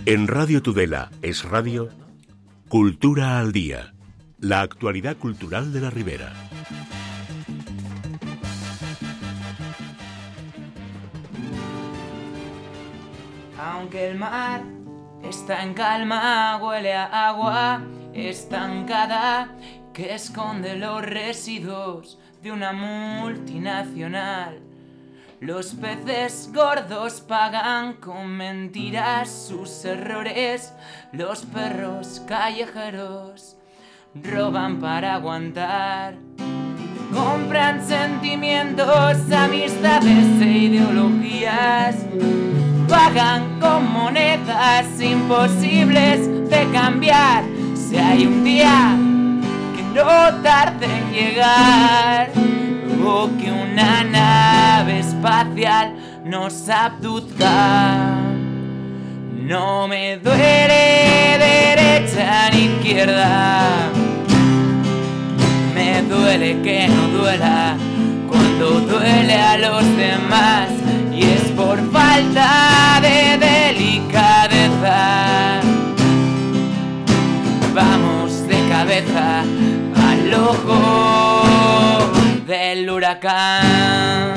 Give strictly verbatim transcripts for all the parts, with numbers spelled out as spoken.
En Radio Tudela es Radio Cultura al Día, la actualidad cultural de la Ribera. Aunque el mar está en calma, huele a agua estancada que esconde los residuos de una multinacional. Los peces gordos pagan con mentiras sus errores. Los perros callejeros roban para aguantar. Compran sentimientos, amistades e ideologías. Pagan con monedas imposibles de cambiar. Si hay un día que no tarde en llegar, o que una nave espacial nos abduzca, no me duele derecha ni izquierda. Me duele que no duela cuando duele a los demás, y es por falta de delicadeza. Vamos de cabeza al ojo del huracán.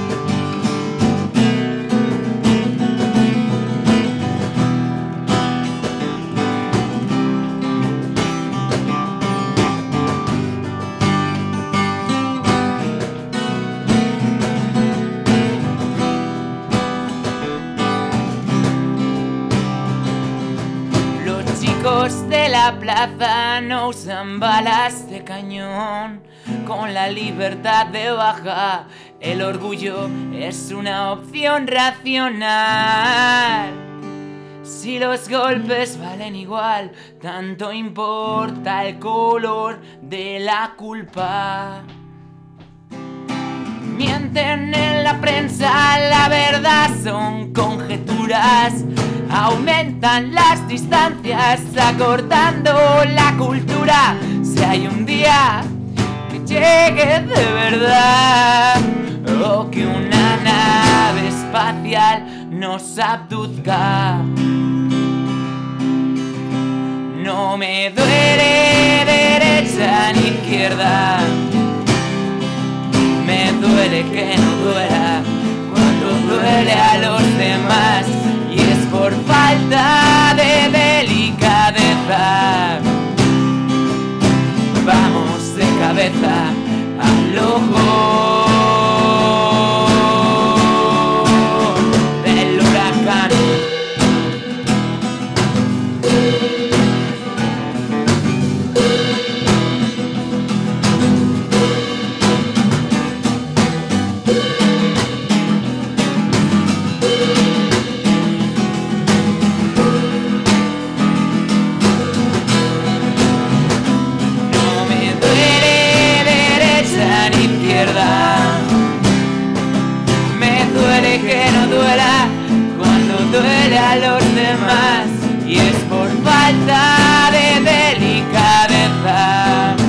Los chicos de la plaza no usan balas de cañón. Con la libertad de baja, el orgullo es una opción racional. Si los golpes valen igual, tanto importa el color de la culpa. Mienten en la prensa, la verdad son conjeturas. Aumentan las distancias, acortando la cultura. Si hay un día llegue de verdad, o que una nave espacial nos abduzca, no me duele derecha ni izquierda. Me duele que no duela cuando duele a los demás, y es por falta de delicadeza. Vamos de cabeza al ojo del huracán. Me duele que no duela cuando duele a los demás, y es por falta de delicadeza.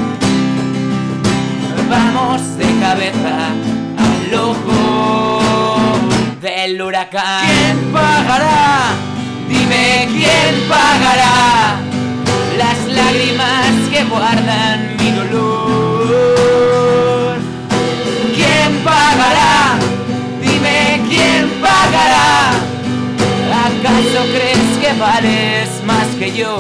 Vamos de cabeza al ojo del huracán. ¿Quién pagará? Dime quién pagará las lágrimas que guardan mi dolor. ¿Quién pagará? Dime quién pagará. ¿Acaso crees que vales más que yo?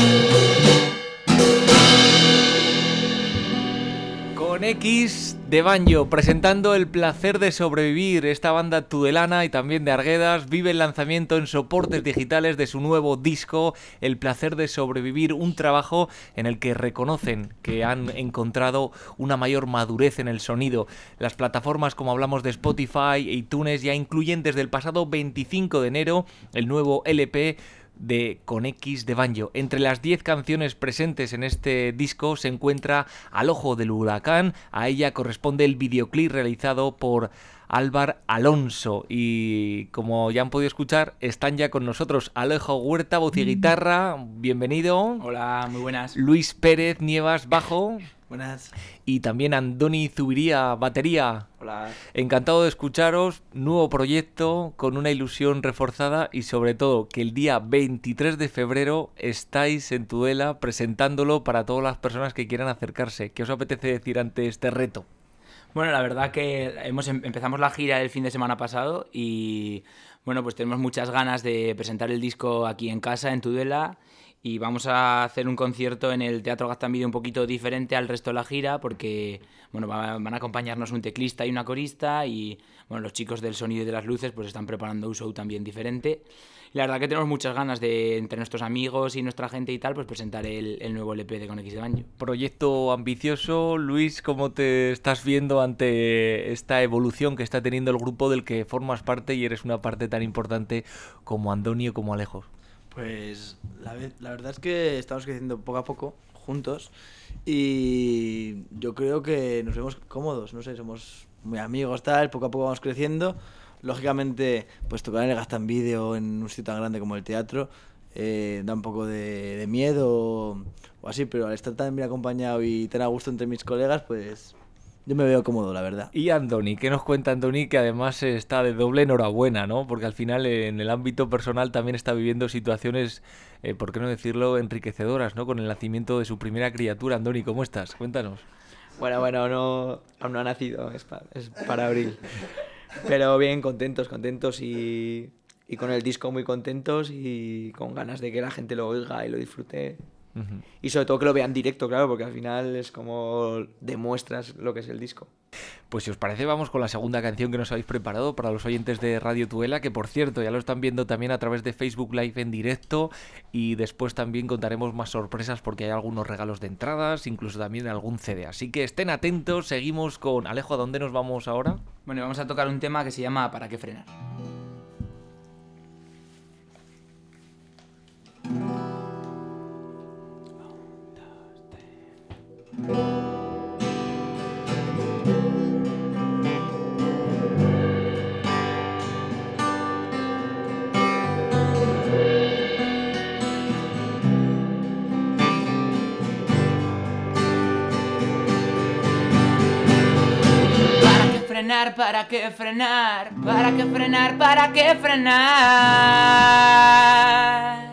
Con X de Banjo, presentando El placer de sobrevivir. Esta banda tudelana y también de Arguedas vive el lanzamiento en soportes digitales de su nuevo disco, El placer de sobrevivir, un trabajo en el que reconocen que han encontrado una mayor madurez en el sonido. Las plataformas, como hablamos de Spotify e iTunes, ya incluyen desde el pasado veinticinco de enero el nuevo L P de Con X de Banjo. Entre las diez canciones presentes en este disco se encuentra Al ojo del huracán. A ella corresponde el videoclip realizado por Álvar Alonso, y como ya han podido escuchar, están ya con nosotros Alejo Huerta, voz y guitarra, bienvenido. Hola, muy buenas. Luis Pérez Nievas, bajo. Buenas. Y también Andoni Zubiría, batería. Hola. Encantado de escucharos, nuevo proyecto con una ilusión reforzada y sobre todo que el día veintitrés de febrero estáis en Tudela presentándolo para todas las personas que quieran acercarse. ¿Qué os apetece decir ante este reto? Bueno, la verdad que hemos em- empezamos la gira el fin de semana pasado y bueno, pues tenemos muchas ganas de presentar el disco aquí en casa, en Tudela, y vamos a hacer un concierto en el Teatro Gaztambide un poquito diferente al resto de la gira porque bueno, va- van a acompañarnos un teclista y una corista y bueno, los chicos del sonido y de las luces pues están preparando un show también diferente. Y la verdad que tenemos muchas ganas de, entre nuestros amigos y nuestra gente y tal, pues presentar el, el nuevo L P de Con X de Banjo. Proyecto ambicioso. Luis, ¿cómo te estás viendo ante esta evolución que está teniendo el grupo del que formas parte y eres una parte tan importante como Andoni o como Alejo? Pues la, ve- la verdad es que estamos creciendo poco a poco, juntos, y yo creo que nos vemos cómodos, no sé, somos muy amigos, tal, poco a poco vamos creciendo. Lógicamente, pues tocar en el Gaztambide o en un sitio tan grande como el teatro eh, da un poco de, de miedo o, o así, pero al estar tan bien acompañado y tan a gusto entre mis colegas, pues yo me veo cómodo, la verdad. Y Andoni, ¿qué nos cuenta Andoni? Que además está de doble enhorabuena, ¿no? Porque al final eh, en el ámbito personal también está viviendo situaciones, eh, por qué no decirlo, enriquecedoras, ¿no? Con el nacimiento de su primera criatura. Andoni, ¿cómo estás? Cuéntanos. Bueno, bueno, no, aún no ha nacido, es, pa- es para abril. Pero bien, contentos, contentos y, y con el disco muy contentos y con ganas de que la gente lo oiga y lo disfrute. Ujú. Y sobre todo que lo vean directo, claro, porque al final es como demuestras lo que es el disco. Pues si os parece, vamos con la segunda canción que nos habéis preparado para los oyentes de Radio Tudela, que por cierto ya lo están viendo también a través de Facebook Live en directo, y después también contaremos más sorpresas porque hay algunos regalos de entradas, incluso también algún C D. Así que estén atentos, seguimos con Alejo. ¿A dónde nos vamos ahora? Bueno, vamos a tocar un tema que se llama ¿Para qué frenar? ¿Para qué frenar? ¿Para qué frenar? ¿Para qué frenar? ¿Para qué frenar?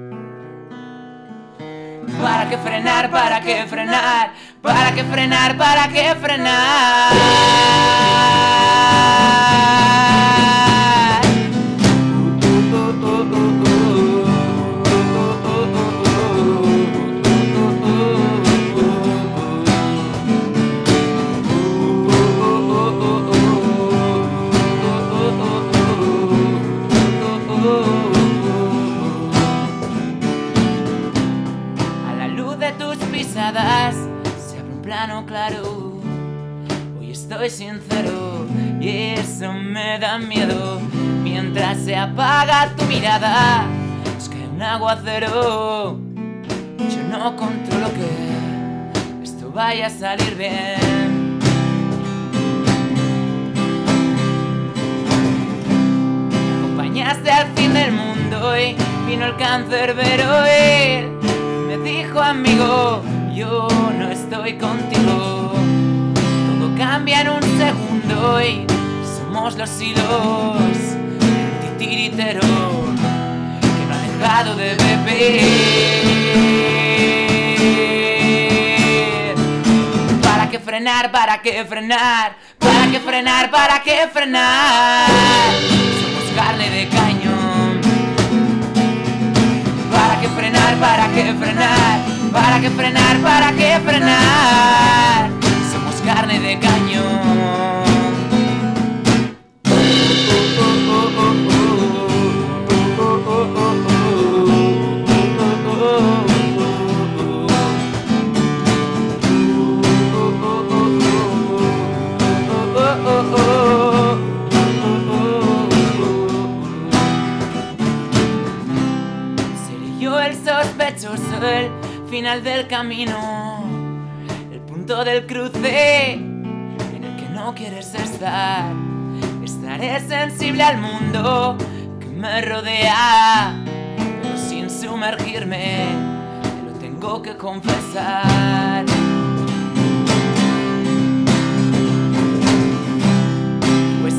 ¿Para qué frenar? ¿Para qué frenar? ¿Para qué frenar? ¿Para qué frenar? A la luz de tus pisadas se abre un plano claro. Hoy estoy sincero y eso me da miedo. Mientras se apaga tu mirada, es que un aguacero. Yo no controlo que esto vaya a salir bien. Me acompañaste al fin del mundo y vino el cancerbero. Él me dijo, amigo, yo no estoy contigo. Todo cambia en un segundo y somos los hilos del titiritero que no ha dejado de beber. ¿Para qué frenar? ¿Para qué frenar? ¿Para qué frenar? ¿Para qué frenar? Somos carne de cañón. ¿Para qué frenar? ¿Para qué frenar? ¿Para qué frenar? ¿Para qué frenar? Somos carne de cañón. Seré yo el sospechoso, el final del camino, el punto del cruce en el que no quieres estar. Estaré sensible al mundo que me rodea, pero sin sumergirme, te lo tengo que confesar.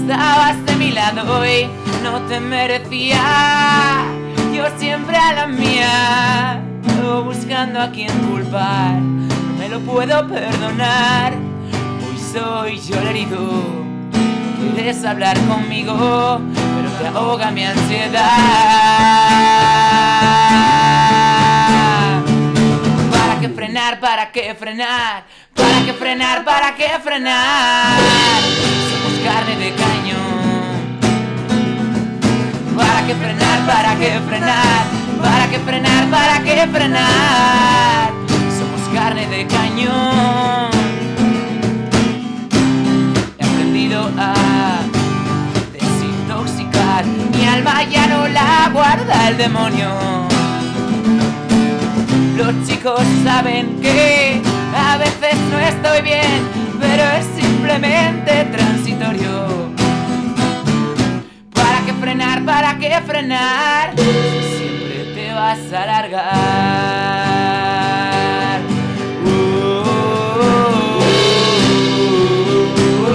estabas de mi lado y no te merecía. Yo siempre a la mía, buscando a quien culpar. No me lo puedo perdonar. Hoy soy yo el herido. Quieres hablar conmigo, pero te ahoga mi ansiedad. ¿Para qué frenar? ¿Para qué frenar? ¿Para qué frenar? ¿Para qué frenar? Somos carne de cañón. ¿Para qué frenar? ¿Para qué frenar? ¿Para qué frenar? ¿Para qué frenar? Somos carne de cañón. He aprendido a desintoxicar. Mi alma ya no la guarda el demonio. Los chicos saben que a veces no estoy bien, pero es simplemente transitorio. ¿Para qué frenar? ¿Para qué frenar? Siempre te vas a alargar. Uh, uh,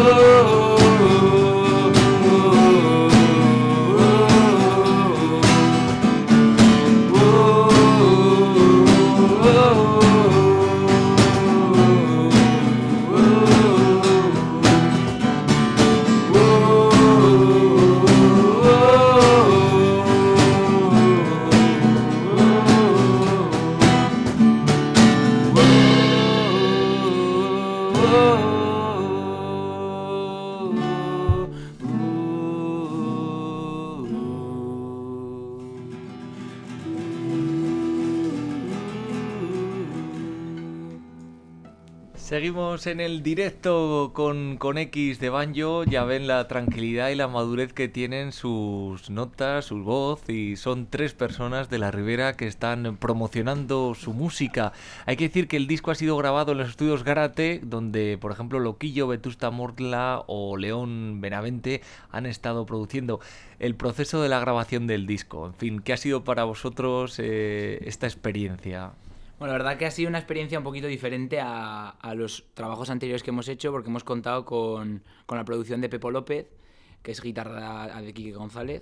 Seguimos en el directo con, con X de Banjo. Ya ven la tranquilidad y la madurez que tienen sus notas, su voz, y son tres personas de la Ribera que están promocionando su música. Hay que decir que el disco ha sido grabado en los estudios Gárate, donde por ejemplo Loquillo, Vetusta Morla o León Benavente han estado produciendo. El proceso de la grabación del disco, en fin, ¿qué ha sido para vosotros eh, esta experiencia? Bueno, la verdad que ha sido una experiencia un poquito diferente a, a los trabajos anteriores que hemos hecho, porque hemos contado con, con la producción de Pepo López, que es guitarra de Quique González,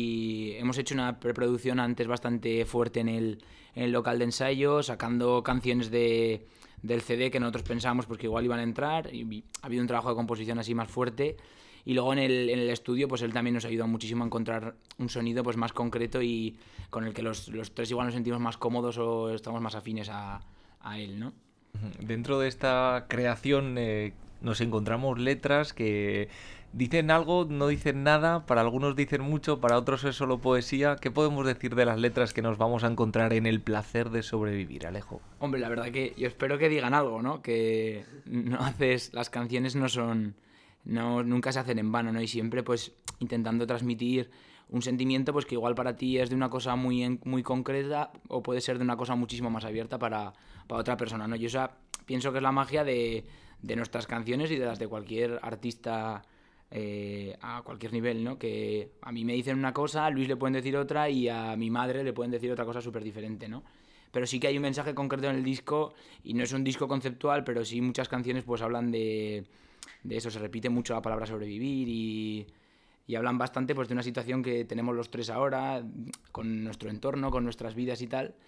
y hemos hecho una preproducción antes bastante fuerte en el, en el local de ensayo, sacando canciones de, del C D que nosotros pensábamos pues, que igual iban a entrar, y ha habido un trabajo de composición así más fuerte. Y luego en el, en el estudio, pues él también nos ha ayudado muchísimo a encontrar un sonido pues más concreto y con el que los, los tres igual nos sentimos más cómodos o estamos más afines a, a él, ¿no? Dentro de esta creación eh, nos encontramos letras que dicen algo, no dicen nada, para algunos dicen mucho, para otros es solo poesía. ¿Qué podemos decir de las letras que nos vamos a encontrar en El placer de sobrevivir, Alejo? Hombre, la verdad que yo espero que digan algo, ¿no? Que no haces, las canciones no son... No, nunca se hacen en vano, ¿no? Y siempre pues intentando transmitir un sentimiento pues que igual para ti es de una cosa muy, en, muy concreta o puede ser de una cosa muchísimo más abierta para, para otra persona, ¿no? Yo o sea, pienso que es la magia de, de nuestras canciones y de las de cualquier artista eh, a cualquier nivel, ¿no? Que a mí me dicen una cosa, a Luis le pueden decir otra y a mi madre le pueden decir otra cosa súper diferente, ¿no? Pero sí que hay un mensaje concreto en el disco y no es un disco conceptual, pero sí muchas canciones pues hablan de... de eso, se repite mucho la palabra sobrevivir y, y hablan bastante pues de una situación que tenemos los tres ahora con nuestro entorno, con nuestras vidas y tal,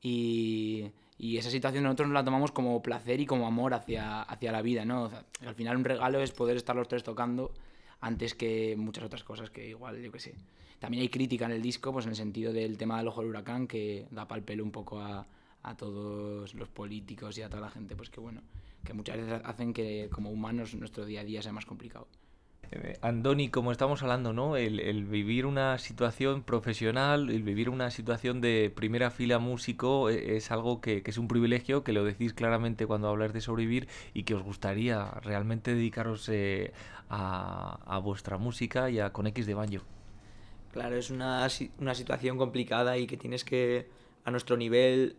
y, y esa situación nosotros nos la tomamos como placer y como amor hacia, hacia la vida, ¿no? O sea, al final un regalo es poder estar los tres tocando antes que muchas otras cosas que igual, yo qué sé. También hay crítica en el disco, pues en el sentido del tema del ojo del huracán, que da pal pelo un poco a, a todos los políticos y a toda la gente, pues que bueno, que muchas veces hacen que como humanos nuestro día a día sea más complicado. Eh, Andoni, como estamos hablando, ¿no? El, el vivir una situación profesional, el vivir una situación de primera fila músico eh, es algo que, que es un privilegio, que lo decís claramente cuando habláis de sobrevivir y que os gustaría realmente dedicaros eh, a, a vuestra música y a Con X de Banjo. Claro, es una, una situación complicada y que tienes que, a nuestro nivel,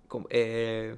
eh,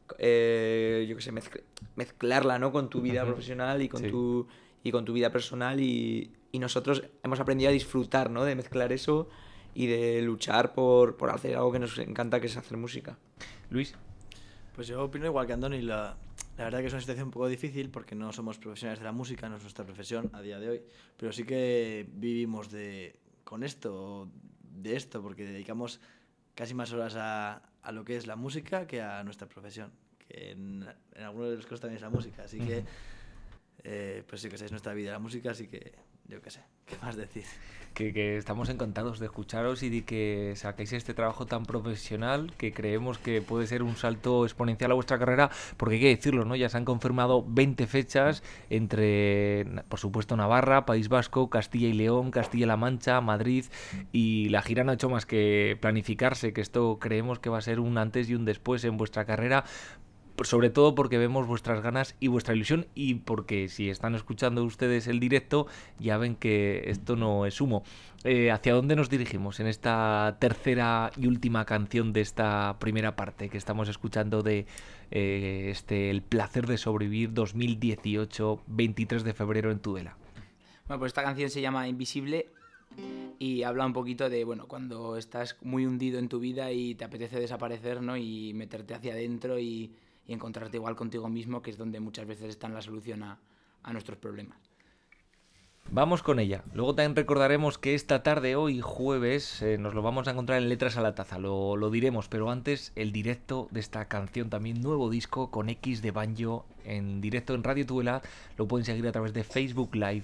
eh, yo qué sé, mezcl- mezclarla, ¿no? Con tu vida uh-huh. profesional y con, sí. tu, y con tu vida personal y, y nosotros hemos aprendido a disfrutar, ¿no? De mezclar eso y de luchar por, por hacer algo que nos encanta, que es hacer música. Luis. Pues yo opino igual que Andoni, la, La verdad que es una situación un poco difícil porque no somos profesionales de la música, no es nuestra profesión a día de hoy, pero sí que vivimos de con esto, de esto, porque dedicamos casi más horas a, a lo que es la música que a nuestra profesión, que en, en algunos de los casos también es la música, así que, eh, pues sí que es nuestra vida la música, así que yo qué sé, ¿qué más decir? Que, que estamos encantados de escucharos y de que saquéis este trabajo tan profesional que creemos que puede ser un salto exponencial a vuestra carrera, porque hay que decirlo, ¿no? Ya se han confirmado veinte fechas entre, por supuesto, Navarra, País Vasco, Castilla y León, Castilla-La Mancha, Madrid, y la gira no ha hecho más que planificarse, que esto creemos que va a ser un antes y un después en vuestra carrera, sobre todo porque vemos vuestras ganas y vuestra ilusión, y porque si están escuchando ustedes el directo ya ven que esto no es humo. Eh, ¿Hacia dónde nos dirigimos en esta tercera y última canción de esta primera parte que estamos escuchando de eh, este El placer de sobrevivir dos mil dieciocho, veintitrés de febrero en Tudela? Bueno, pues esta canción se llama Invisible y habla un poquito de, bueno, cuando estás muy hundido en tu vida y te apetece desaparecer, ¿no? Y meterte hacia adentro y y encontrarte igual contigo mismo, que es donde muchas veces está la solución a, a nuestros problemas. Vamos con ella. Luego también recordaremos que esta tarde, hoy jueves, eh, nos lo vamos a encontrar en Letras a la Taza, lo, lo diremos, pero antes el directo de esta canción, también nuevo disco con X de Banjo, en directo en Radio Tudela, lo pueden seguir a través de Facebook Live.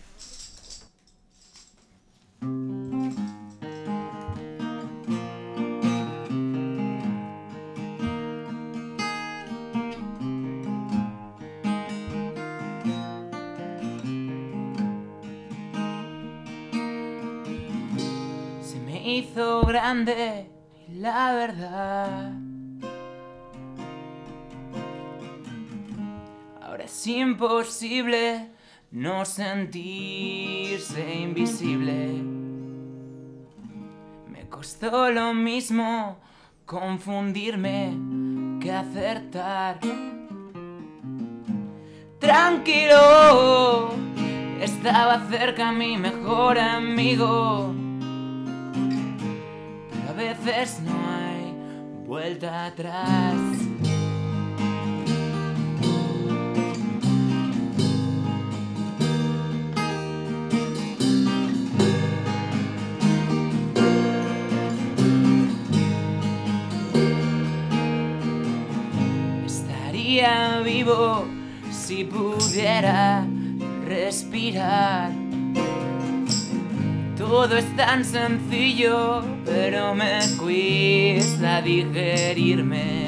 Hizo grande la verdad. Ahora es imposible no sentirse invisible. Me costó lo mismo confundirme que acertar. Tranquilo, estaba cerca mi mejor amigo. A veces no hay vuelta atrás. Estaría vivo si pudiera respirar. Todo es tan sencillo, pero me cuesta digerirme.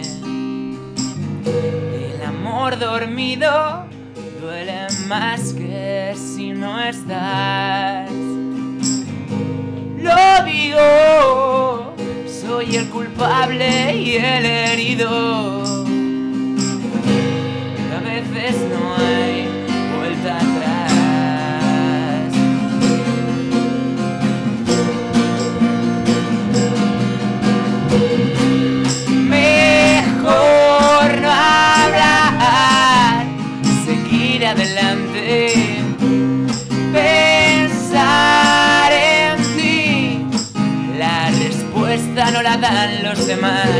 El amor dormido duele más que si no estás. Lo digo, soy el culpable y el herido. Pero a veces no hay vuelta atrás. Adelante, pensar en ti, la respuesta no la dan los demás.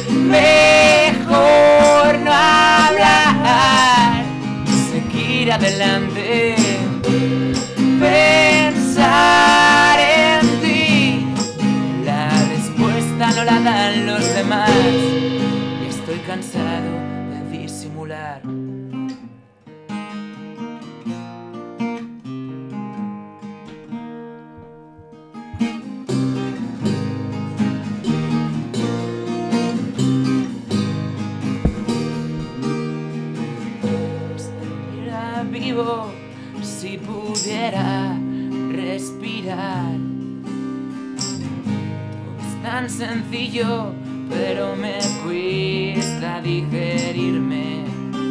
Mejor no hablar, seguir adelante, pensar en ti, la respuesta no la dan los demás. Y estoy cansado de disimular. Si pudiera respirar. Todo es tan sencillo, pero me cuesta digerirme.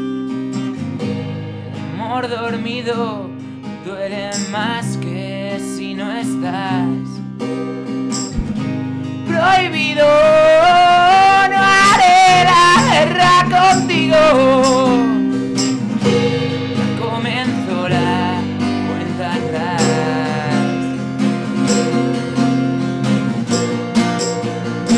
El amor dormido duele más que si no estás. Prohibido, no haré la guerra contigo. Comenzó la cuenta atrás.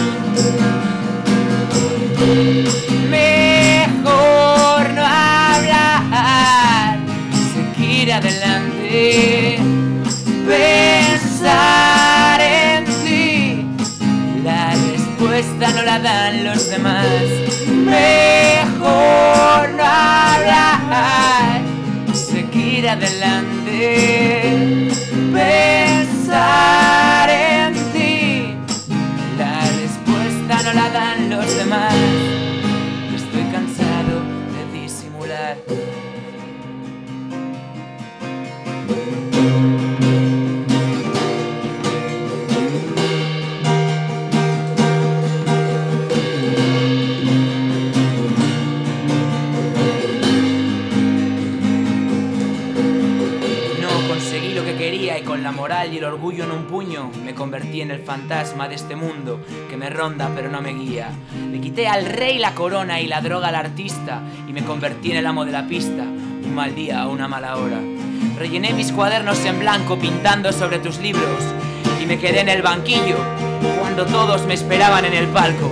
Mejor no hablar. puño me convertí en el fantasma de este mundo que me ronda pero no me guía. Le quité al rey la corona y la droga al artista y me convertí en el amo de la pista. Un mal día o una mala hora. Rellené mis cuadernos en blanco pintando sobre tus libros y me quedé en el banquillo cuando todos me esperaban en el palco.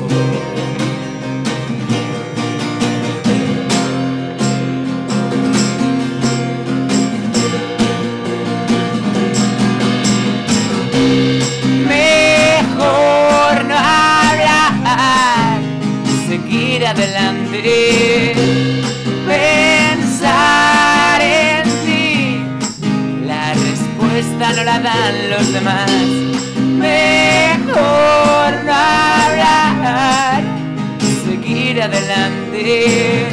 Mejor no hablar, seguir adelante, pensar en ti. La respuesta no la dan los demás. Mejor no hablar, seguir adelante,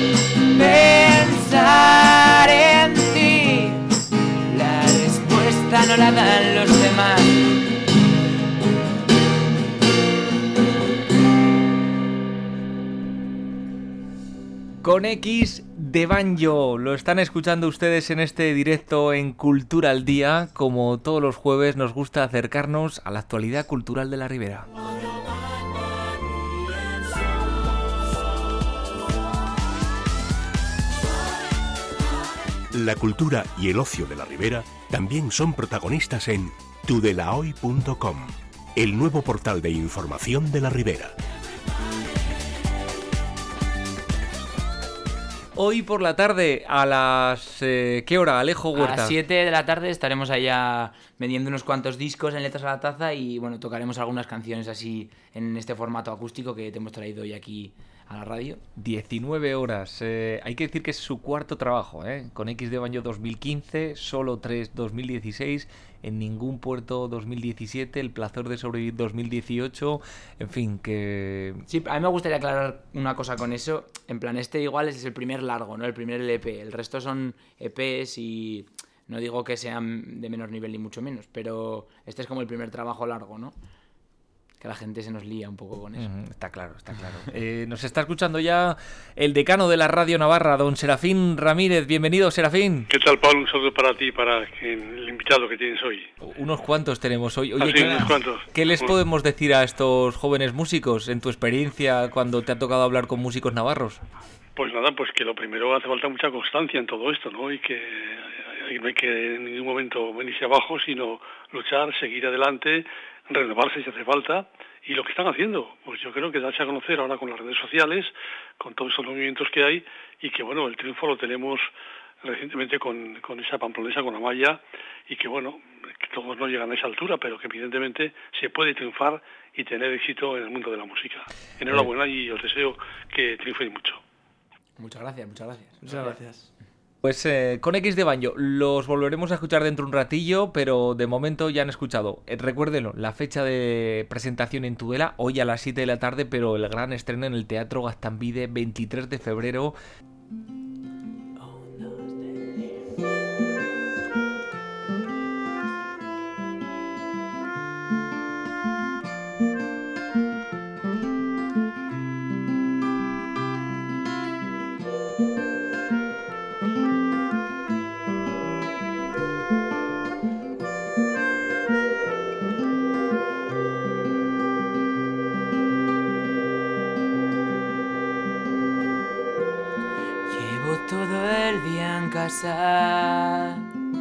pensar en ti. La respuesta no la dan los demás. Con X de Banjo, lo están escuchando ustedes en este directo en Cultura al Día. Como todos los jueves nos gusta acercarnos a la actualidad cultural de la Ribera. La cultura y el ocio de la Ribera también son protagonistas en tudelahoy punto com, el nuevo portal de información de la Ribera. Hoy por la tarde, a las... Eh, ¿qué hora, Alejo Huerta? A las siete de la tarde estaremos allá vendiendo unos cuantos discos en Letras a la Taza y bueno, tocaremos algunas canciones así en este formato acústico que te hemos traído hoy aquí a la radio. diecinueve horas. Eh, hay que decir que es su cuarto trabajo, ¿eh? Con X de Banjo dos mil quince, Solo tres dos mil dieciséis, En ningún puerto dos mil diecisiete, El placer de sobrevivir dos mil dieciocho, en fin, que... Sí, a mí me gustaría aclarar una cosa con eso. En plan, este igual es el primer largo, ¿no? El primer L P. El resto son E Pes y no digo que sean de menor nivel ni mucho menos, pero este es como el primer trabajo largo, ¿no? Que la gente se nos lía un poco con eso. Uh-huh, está claro, está claro. Eh, nos está escuchando ya el decano de la Radio Navarra, don Serafín Ramírez. Bienvenido, Serafín. ¿Qué tal, Pablo? Un saludo para ti y para el invitado que tienes hoy. Unos cuantos tenemos hoy. Oye, ah, sí, ¿qué, unos cuantos. ¿qué les podemos decir a estos jóvenes músicos en tu experiencia cuando te ha tocado hablar con músicos navarros? Pues nada, pues que lo primero hace falta mucha constancia en todo esto, ¿no? Y que no hay que en ningún momento venirse abajo, sino luchar, seguir adelante, renovarse si hace falta, y lo que están haciendo, pues yo creo que darse a conocer ahora con las redes sociales, con todos esos movimientos que hay, y que bueno, el triunfo lo tenemos recientemente con, con esa pamplonesa, con Amaya, y que bueno, que todos no llegan a esa altura, pero que evidentemente se puede triunfar y tener éxito en el mundo de la música. Enhorabuena y os deseo que triunféis mucho. Muchas gracias, muchas gracias. Muchas gracias. Pues eh, con X de Banjo los volveremos a escuchar dentro de un ratillo, pero de momento ya han escuchado. Eh, recuérdenlo, la fecha de presentación en Tudela, hoy a las siete de la tarde, pero el gran estreno en el Teatro Gaztambide, veintitrés de febrero. Todo el día en casa,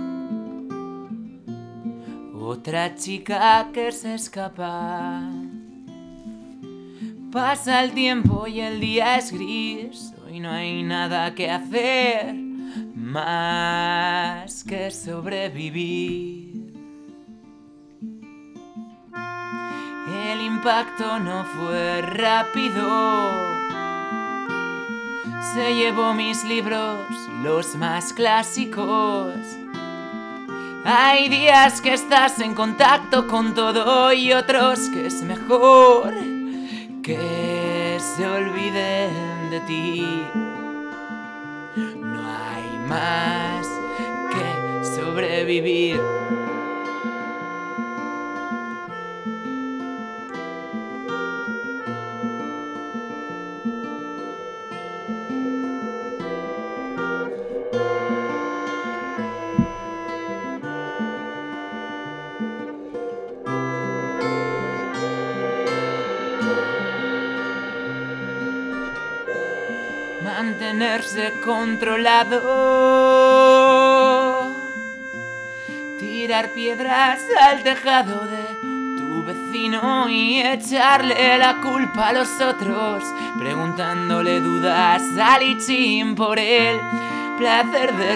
otra chica que se escapa. Pasa el tiempo y el día es gris, hoy no hay nada que hacer más que sobrevivir. El impacto no fue rápido, se llevó mis libros, los más clásicos. Hay días que estás en contacto con todo y otros que es mejor que se olviden de ti. No hay más que sobrevivir. mantenerse controlado. Tirar piedras al tejado de tu vecino y echarle la culpa a los otros, preguntándole dudas a Lichín por el placer de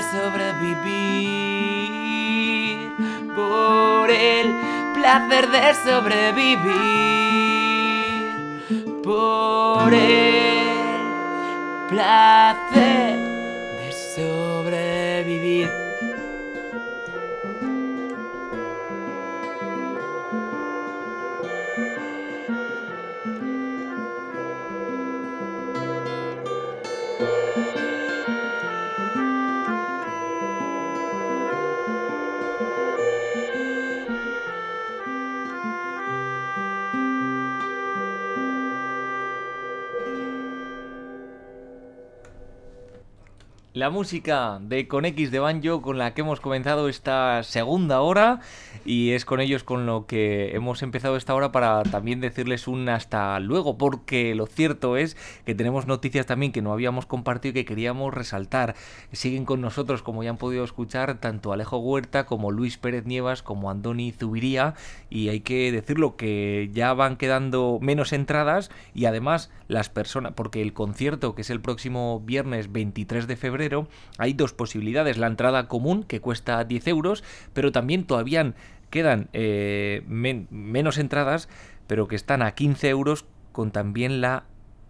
sobrevivir, por el placer de sobrevivir, por el placer de sobrevivir. La música de Con X de Banjo con la que hemos comenzado esta segunda hora, y es con ellos con lo que hemos empezado esta hora para también decirles un hasta luego, porque lo cierto es que tenemos noticias también que no habíamos compartido y que queríamos resaltar. Siguen con nosotros, como ya han podido escuchar, tanto Alejo Huerta como Luis Pérez Nievas como Andoni Zubiría, y hay que decirlo que ya van quedando menos entradas, y además las personas, porque el concierto, que es el próximo viernes veintitrés de febrero, hay dos posibilidades: la entrada común, que cuesta diez euros, pero también todavía quedan eh, men- menos entradas, pero que están a quince euros, con también la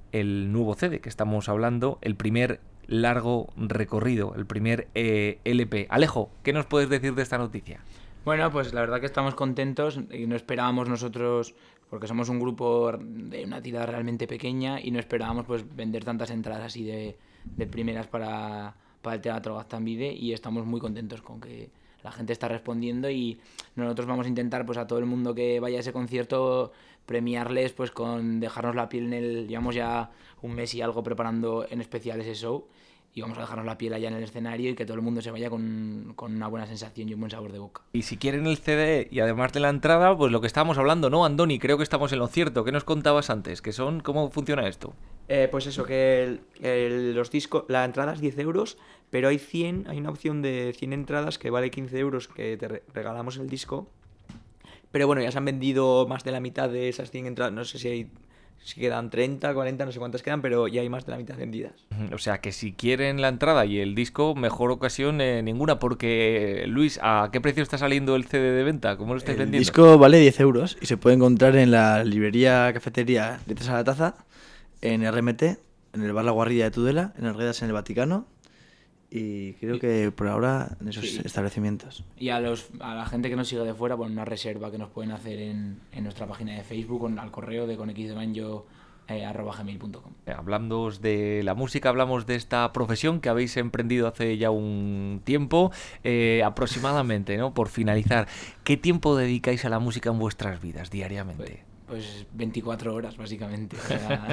el nuevo C D que estamos hablando, el primer largo recorrido, el primer eh, L P. Alejo, ¿qué nos puedes decir de esta noticia? Bueno, pues la verdad que estamos contentos y no esperábamos nosotros, porque somos un grupo de una tirada realmente pequeña, y no esperábamos pues vender tantas entradas así de, de primeras para, para el Teatro Gaztambide, y estamos muy contentos con que la gente está respondiendo, y nosotros vamos a intentar pues a todo el mundo que vaya a ese concierto premiarles pues con dejarnos la piel en el... Llevamos ya un mes y algo preparando en especial ese show, y vamos a dejarnos la piel allá en el escenario y que todo el mundo se vaya con, con una buena sensación y un buen sabor de boca. Y si quieren el C D y además de la entrada, pues lo que estábamos hablando, ¿no, Andoni? Creo que estamos en lo cierto. ¿Qué nos contabas antes? ¿Qué son? ¿Cómo funciona esto? Eh, pues eso, que el, el- los discos, la entrada es diez euros, pero hay cien, hay una opción de cien entradas que vale quince euros, que te re- regalamos el disco. Pero bueno, ya se han vendido más de la mitad de esas cien entradas. No sé si hay, si quedan treinta, cuarenta, no sé cuántas quedan, pero ya hay más de la mitad vendidas. O sea que si quieren la entrada y el disco, mejor ocasión eh, ninguna, porque Luis, ¿a qué precio está saliendo el C D de venta? ¿Cómo lo estáis El vendiendo? disco vale diez euros y se puede encontrar en la librería cafetería Letras a la Taza, en R M T, en el bar La Guarrilla de Tudela, en Arguedas en el Vaticano, y creo que por ahora en esos Sí. establecimientos. Y a los a la gente que nos sigue de fuera, pues una reserva que nos pueden hacer en, en nuestra página de Facebook o al correo de conxdebanjo eh, arroba gmail punto com. Eh, Hablando de la música, hablamos de esta profesión que habéis emprendido hace ya un tiempo, eh, aproximadamente, ¿no? Por finalizar, ¿qué tiempo dedicáis a la música en vuestras vidas diariamente? Pues, pues veinticuatro horas, básicamente. O sea,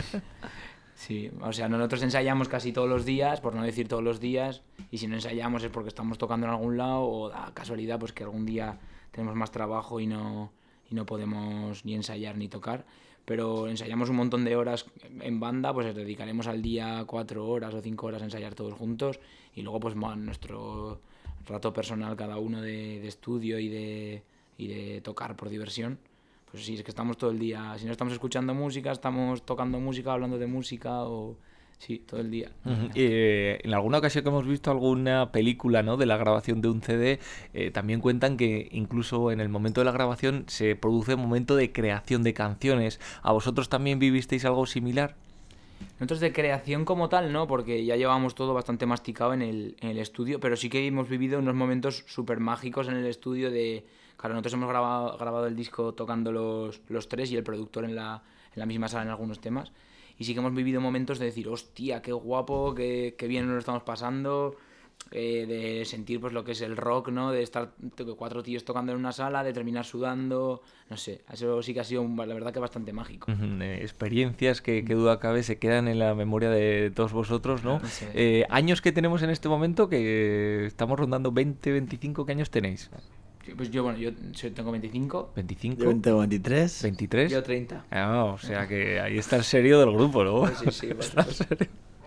sí, o sea, nosotros ensayamos casi todos los días, por no decir todos los días, y si no ensayamos es porque estamos tocando en algún lado, o da casualidad pues que algún día tenemos más trabajo y no, y no podemos ni ensayar ni tocar. Pero ensayamos un montón de horas en banda, pues dedicaremos al día cuatro horas o cinco horas a ensayar todos juntos, y luego pues ma- nuestro rato personal cada uno de, de estudio y de, y de tocar por diversión. Pues sí, es que estamos todo el día, si no estamos escuchando música, estamos tocando música, hablando de música, o sí, todo el día. Ujú. Eh, en alguna ocasión que hemos visto alguna película, ¿no?, de la grabación de un C D, eh, también cuentan que incluso en el momento de la grabación se produce un momento de creación de canciones. ¿A vosotros también vivisteis algo similar? Nosotros de creación como tal, no, porque ya llevábamos todo bastante masticado en el, en el estudio, pero sí que hemos vivido unos momentos súper mágicos en el estudio de... Claro, nosotros hemos grabado, grabado el disco tocando los, los tres y el productor en la, en la misma sala en algunos temas, y sí que hemos vivido momentos de decir, hostia, qué guapo, qué, qué bien nos lo estamos pasando, eh, de sentir pues lo que es el rock, ¿no? De estar cuatro tíos tocando en una sala, de terminar sudando, no sé, eso sí que ha sido, la verdad, que bastante mágico. Ujú. Eh, experiencias que, que duda cabe se quedan en la memoria de todos vosotros, ¿no? Sí. Eh, años que tenemos en este momento, que estamos rondando veinte, veinticinco, ¿qué años tenéis? Pues yo, bueno, yo soy- tengo veinticinco. ¿veinticinco? Yo tengo veintitrés. ¿veintitrés? Yo treinta. Ah, o sea que ahí está el serio del grupo, ¿no? Sí, sí, Está bueno, serio.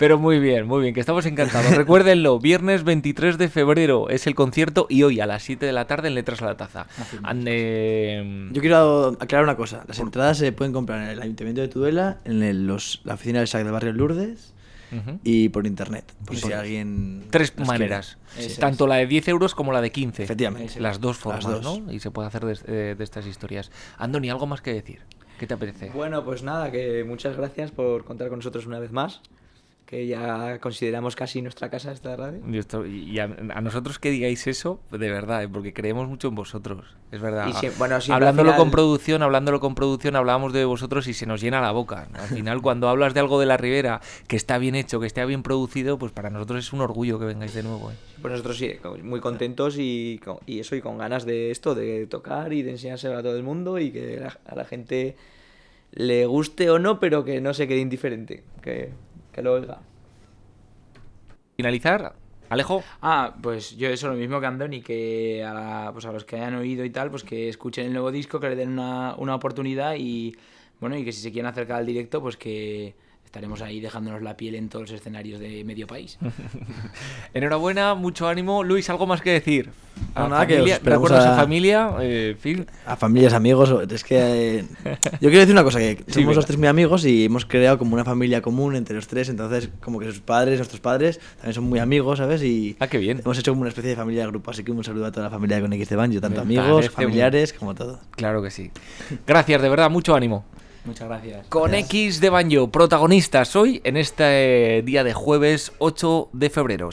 Pero muy bien, muy bien, que estamos encantados. Recuérdenlo, viernes veintitrés de febrero es el concierto y hoy a las siete de la tarde en Letras a la Taza. Ande... Yo quiero aclarar una cosa. Las entradas se pueden comprar en el Ayuntamiento de Tudela, en el- los, la oficina del S A C del barrio Lourdes Ujú. y por internet. Por Y si por- alguien... Tres las maneras, quiere. Eso tanto la de diez euros como la de quince. Efectivamente. Las dos formas, Las dos. ¿no? Y se puede hacer de, eh, de estas historias. Andoni, ¿algo más que decir? ¿Qué te apetece? Bueno, pues nada, que muchas gracias por contar con nosotros una vez más, que ya consideramos casi nuestra casa esta radio. Y, esto- y a, a nosotros que digáis eso, de verdad, ¿eh? Porque creemos mucho en vosotros, es verdad. Y sie- bueno, siempre hablándolo al final- con producción, hablándolo con producción, hablábamos de vosotros y se nos llena la boca. Al final, cuando hablas de algo de la Ribera que está bien hecho, que esté bien producido, pues para nosotros es un orgullo que vengáis de nuevo. ¿eh? Pues nosotros sí, muy contentos y, con- y eso, y con ganas de esto, de tocar y de enseñárselo a todo el mundo y que la- a la gente le guste o no, pero que no se quede indiferente, que, que lo oiga. Finalizar, Alejo. Ah, pues yo eso, lo mismo que Andoni, que a, la- pues a los que hayan oído y tal, pues que escuchen el nuevo disco, que le den una, una oportunidad y bueno, y que si se quieren acercar al directo, pues que estaremos ahí dejándonos la piel en todos los escenarios de medio país. Enhorabuena, mucho ánimo. Luis, ¿algo más que decir? No, nada, que os familia, esperamos recuerdos a a- familia, eh, en fin. A familias, amigos, es que... eh, yo quiero decir una cosa, que somos venga. los tres muy amigos y hemos creado como una familia común entre los tres, entonces como que sus padres, nuestros padres, también son muy amigos, ¿sabes? Y Ah, qué bien. hemos hecho como una especie de familia de grupo, así que un saludo a toda la familia de Con X de Banjo, tanto Me amigos, parece familiares, como todo. Claro que sí. Gracias, de verdad, mucho ánimo. Muchas gracias. Con X de Banjo, protagonistas hoy en este día de jueves ocho de febrero.